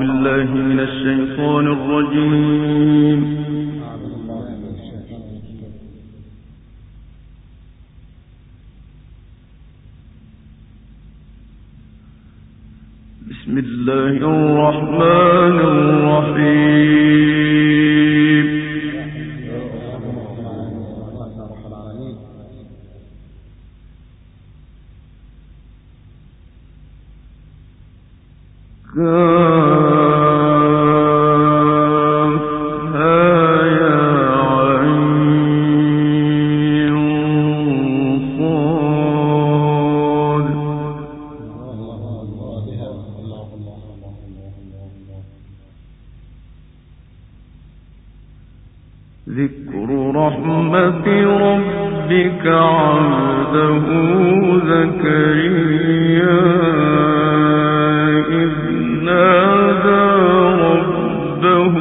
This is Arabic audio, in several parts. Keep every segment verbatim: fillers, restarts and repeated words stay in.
بالله من الشيطان الرجيم. بسم الله الرحمن الرحيم. ذكر رحمة ربك عبده زكريا إذ نادى ربه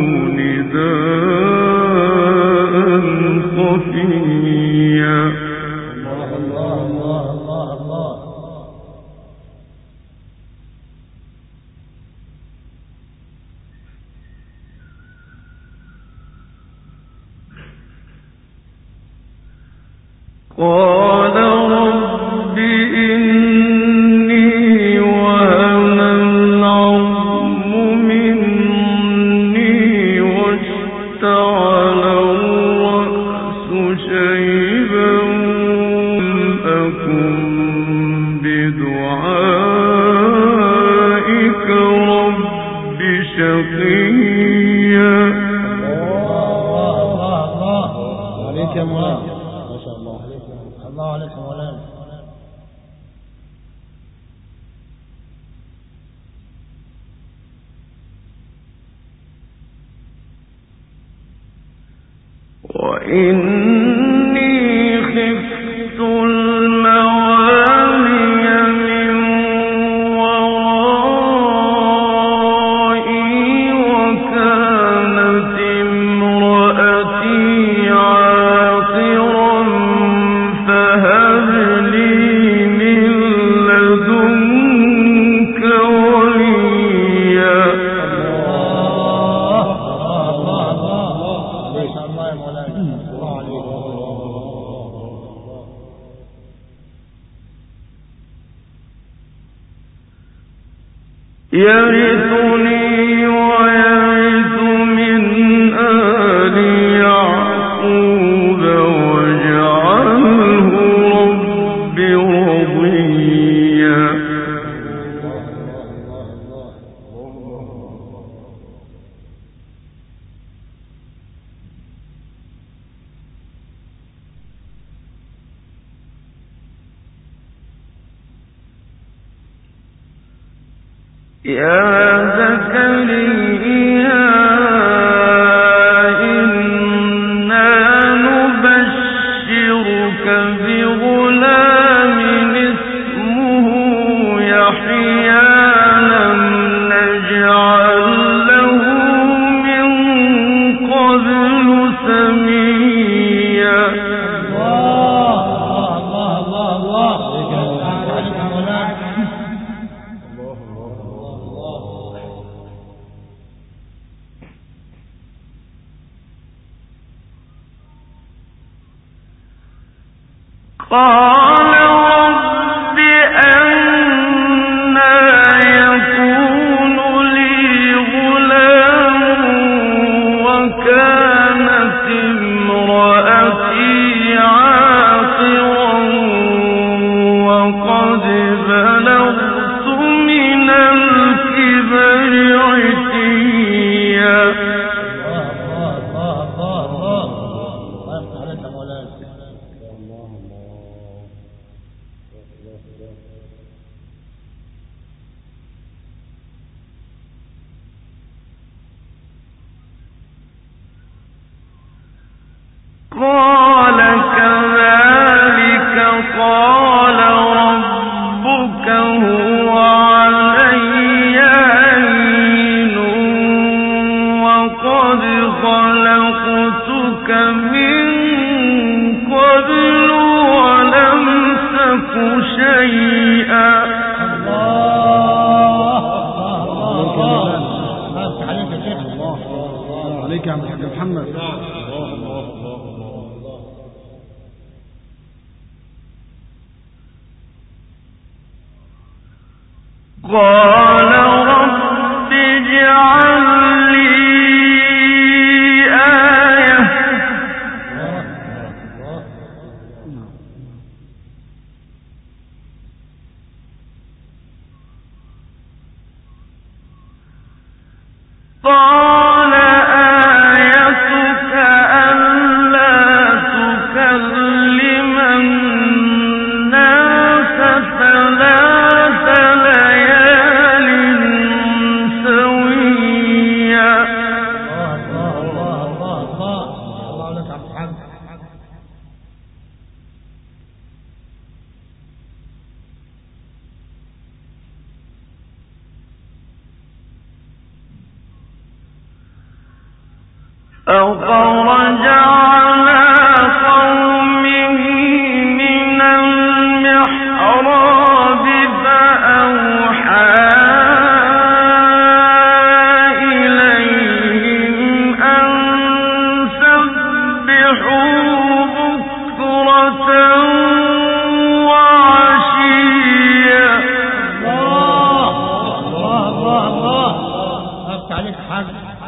نداء خفيا. قال رب إني وهن العظم مني واشتعل الرأس شيبا أكن بدعائك رب شقيا. عليك يا مولانا، الله عليك مولانا. وإني خفت الموالي من ورائي وكانت امرأتي عاقرا فهب لي من لدنك وليا. يرثني ويرث من آل يعقوب واجعله رب رضيا. يا زكريا إنا نبشرك بغلام اسمه يحيى لم نجعل له من قبل سميا. قال رب أنى يكون لي غلام وكانت امرأتي عاقرا وقد بلغت من الكبر عتيا. قال كذلك قال ربك هو علي هين وقد خلقتك من قبل ولم تك شيئا. الله عليك يا محمد محمد. الله الله الله الله. قال رب اجعل لي آية قال آيتك ألا تكلم الناس ثلاث ليال سويا. الله الله الله الله الله لك عبد الحمد. فخرج على قومه من المحراب فأوحى إليهم أن سبحوا بكرة وعشيا. الله الله الله الله. أفتح عليك حاج.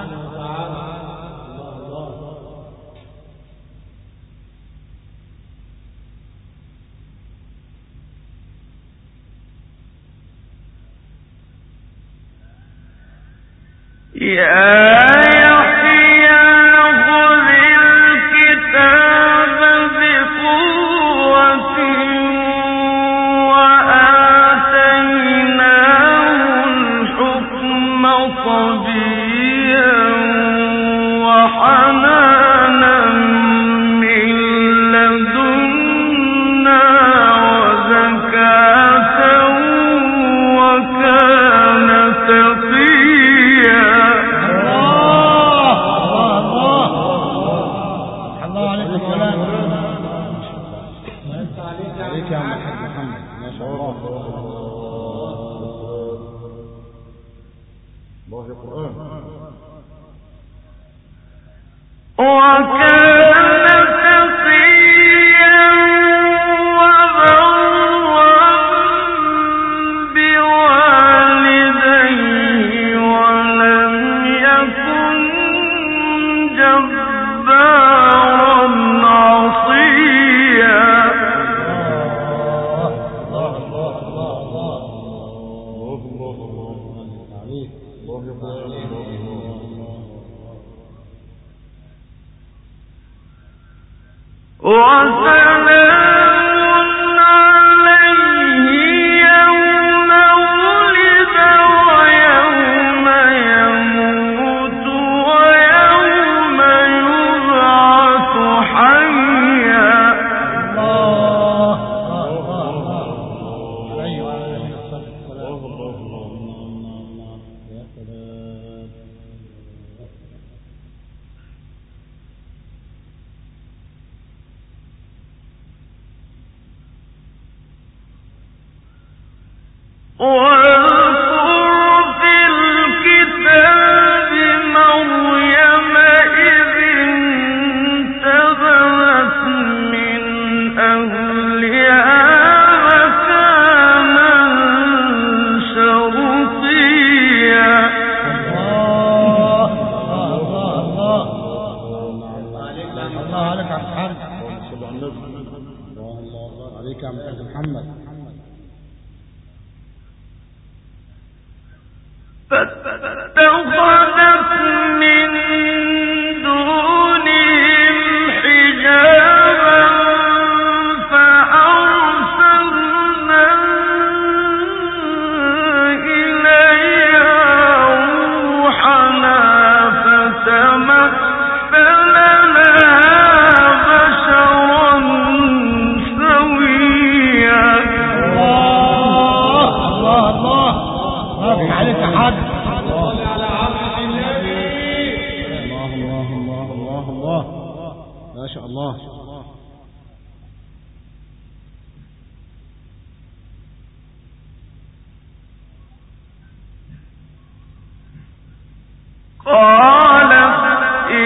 يا يحيى خذ الكتاب بقوة وآتيناه الحكم صبيا وحنانا من لدنا وزكاة وكان تقيا. عليك يا محمد ما شاء الله. الله يا قرآن. وكان تقيا وبرا بوالديه ولم يكن جبارا عصيا. وسلام عليه يوم ولد ويوم يموت ويوم يبعث حيا. الله الله عليه وعلى آله الصلاة والسلام. يا سلام. واذكر في الكتاب مريم إذ انتبذت من أهلها مكانا شرقيا. الله الله الله الله عليك عبد الحمد. الله عليك يا محمد. فاتخذت من دونهم حجابا فأرسلنا إليها روحنا فتمثل لها بشرا سويا. الله الله الله. ما عليك حد. الله الله الله الله ما شاء الله. قالت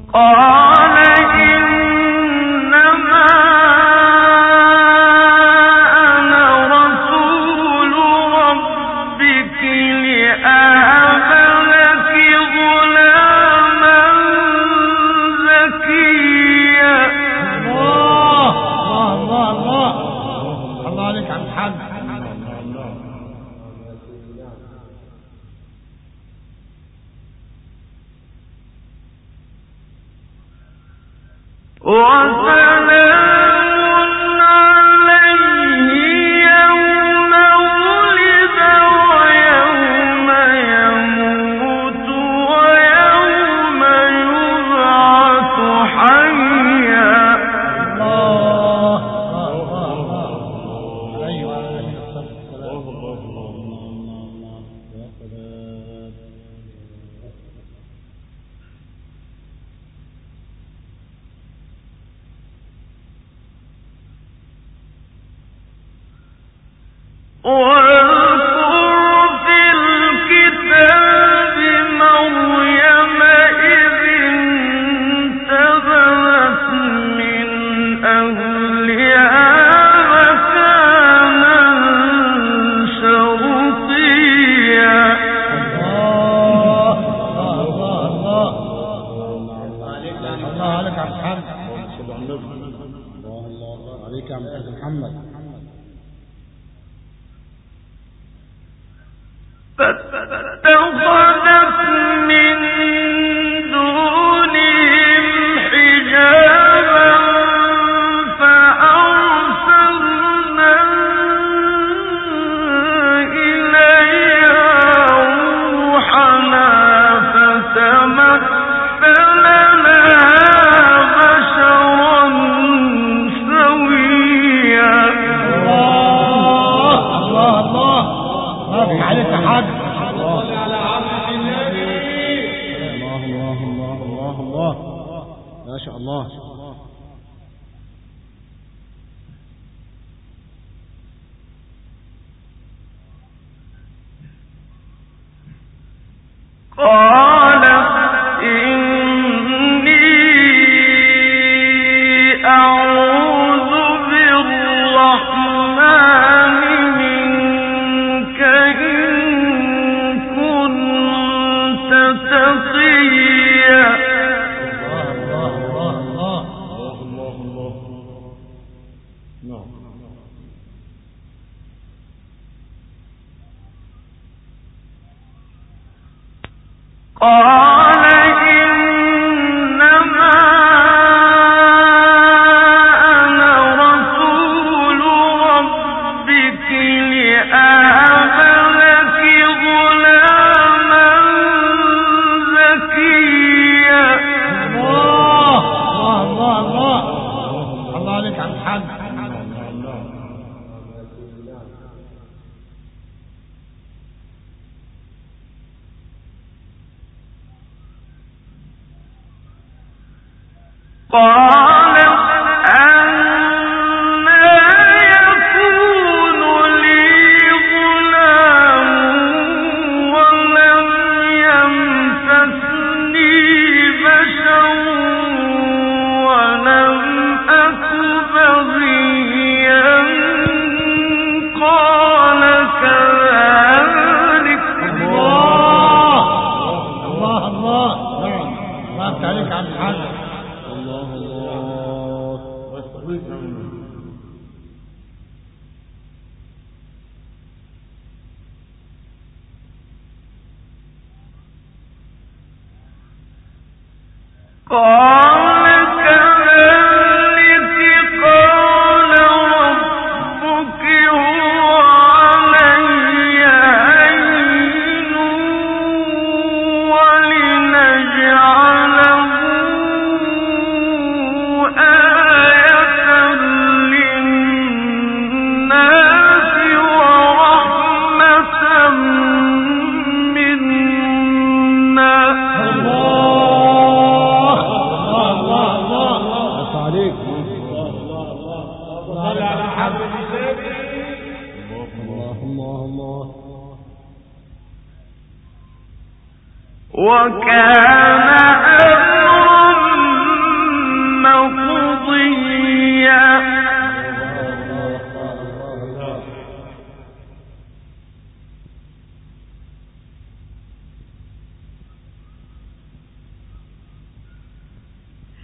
وكان أمرا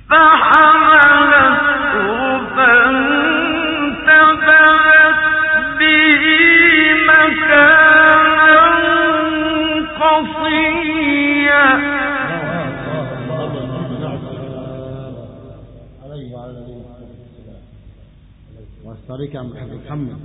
طريق عم الحاج محمد.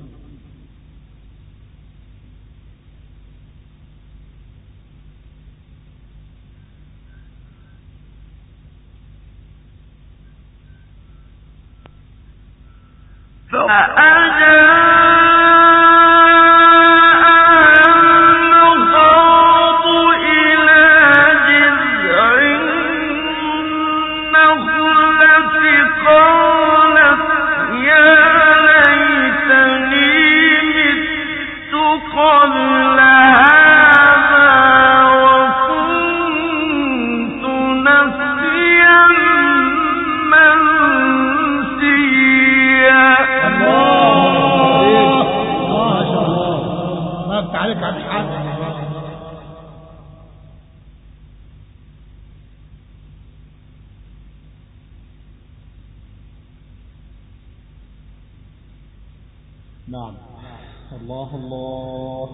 نعم. الله الله.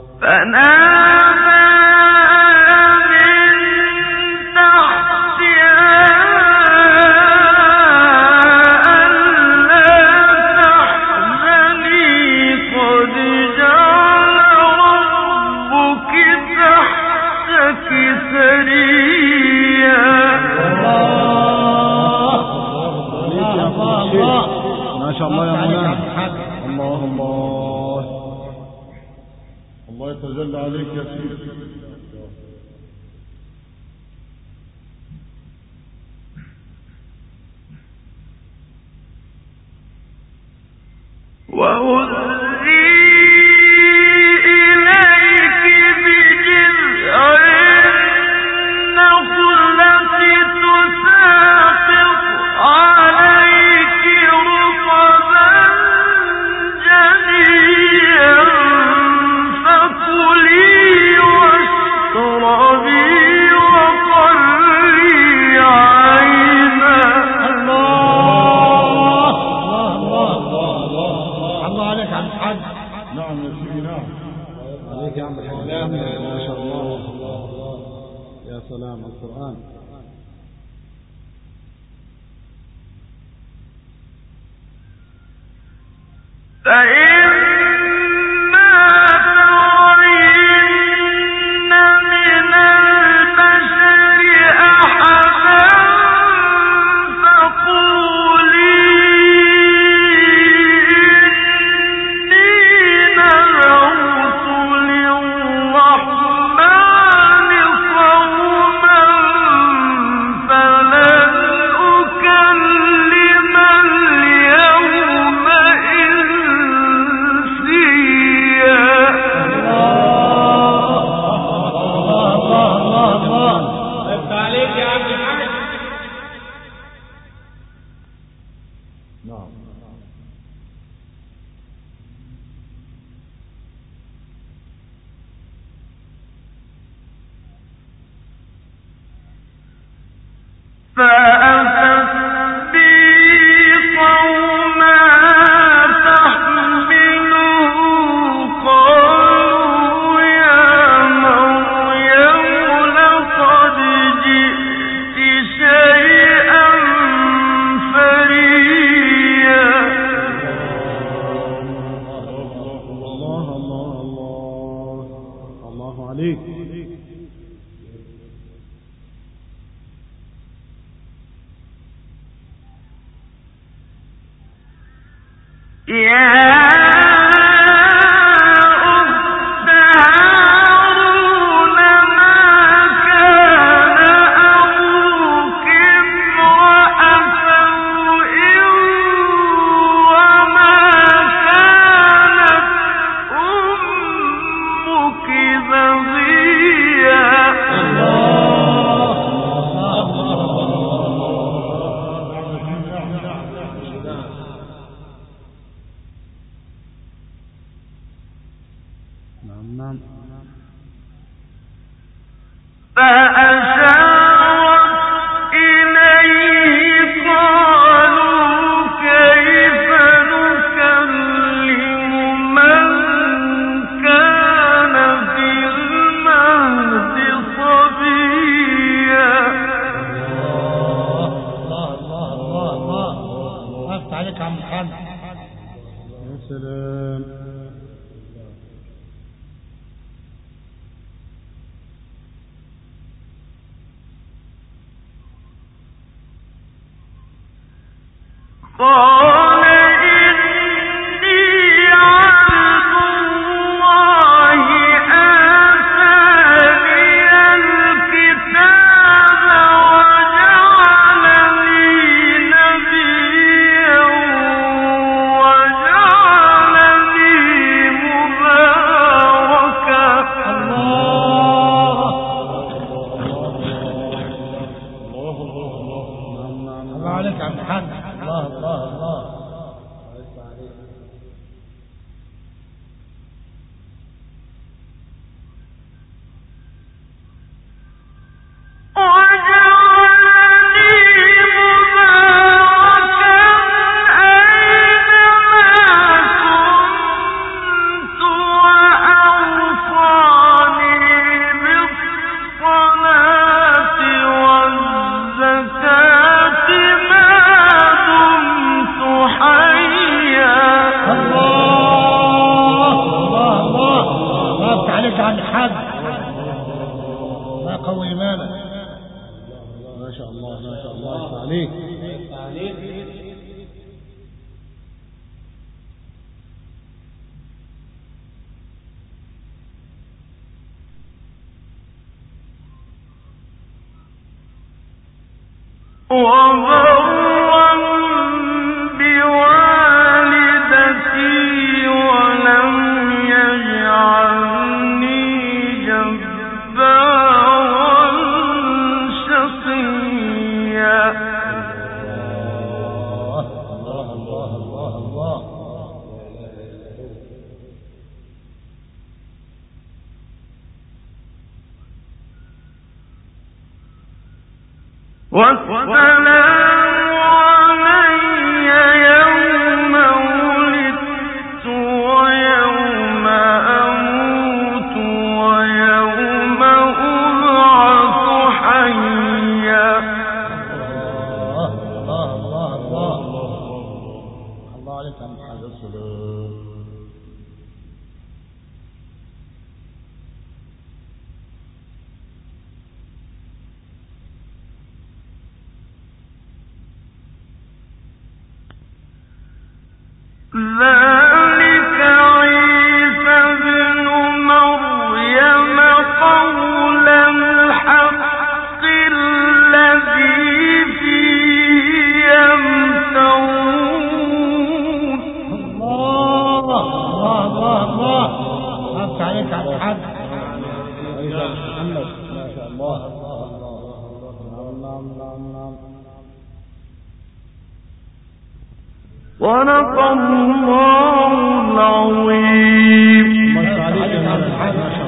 فنادى من تحتها ألا تحزني قد جعل ربك تحتك سريا. ما شاء الله يا مولانا. الله الله الله يتجلى عليك يا سيدي. وهزي إليك بجذع النخلة تساقط عليك رطبا جنيا فكلي واشربي وقري عينا. الله الله الله الله عليك عم الحاج. نعم يا سيدي. نعم عليك يا عم الحاج. ما شاء الله. يا سلام القرآن. فإما ترين من البشر أحدا فقولي إني نذرت للرحمن صوما فلن أكلم اليوم فأتت بي قوما تحمله قالوا يا مريم لقد جئت شيئا فريا. الله الله الله الله عليك. يا أخت هارون ما كان أبوك امرأ سوء وما كانت أمك بغيا. سلام. قال إني عبد الله آتاني الكتاب وجعلني نبيا وجعلني مباركا. الله عليك يا عبد الحاج. الله الله الله. وبرا بوالدتي ولم يجعلني جبارا شقيا. الله الله الله الله. والسلام علي يوم ولدت ويوم أموت ويوم أبعث حيا. الله الله الله الله. الله عليك يا محمد. السلام. ذلك عيسى ابن مريم قول الحق الذي فيه يمترون. الله الله الله الله. أنت عليك عبد الحاج. أيها محمد ما شاء الله. نعم نعم نعم. صدق الله العظيم. ما شاء الله.